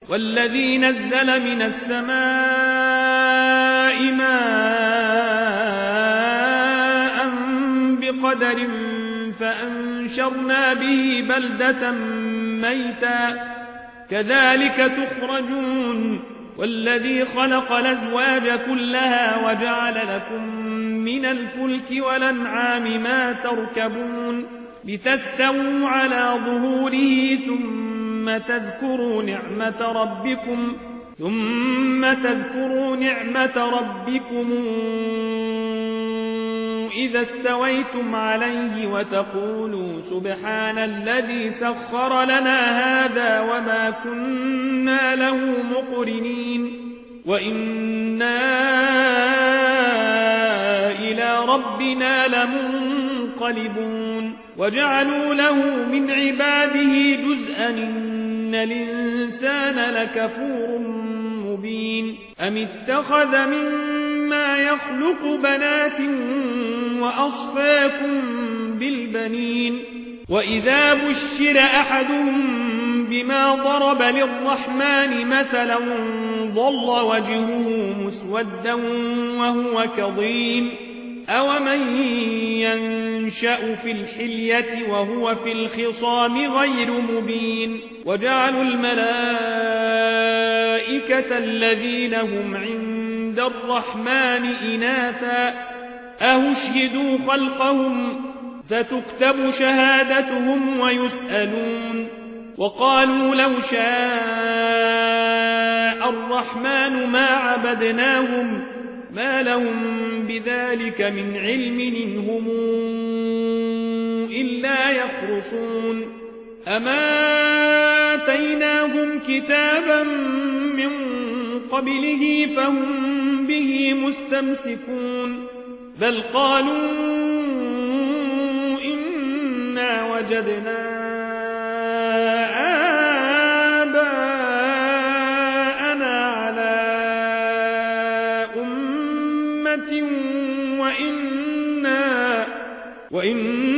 والذي نزل من السماء ماء بقدر فأنشرنا به بلدة ميتا كذلك تخرجون والذي خلق الأزواج كلها وجعل لكم من الفلك والأنعام ما تركبون لتستووا على ظهوره ثم تذكروا نعمة ربكم إذا استويتم عليه وتقولوا سبحان الذي سخر لنا هذا وما كنا له مقرنين وإنا إلى ربنا لمنقلبون وجعلوا له من عباده جزءا إن الإنسان لكفور مبين أم اتخذ مما يخلق بنات وأصفاكم بالبنين وإذا بشر أحدهم بما ضرب للرحمن مثلا ظل وجهه مسودا وهو كظيم أومن ينشأ في الحلية وهو في الخصام غير مبين وجعلوا الملائكة الذين هم عند الرحمن إناثا أهشهدوا خلقهم ستكتب شهادتهم ويسألون وقالوا لو شاء الرحمن ما عبدناهم ما لهم بذلك من علم إنهم إلا يخرصون أما آتيناهم كتابا من قبله فهم به مستمسكون بل قالوا إنا وجدنا آباءنا على أمة وإنا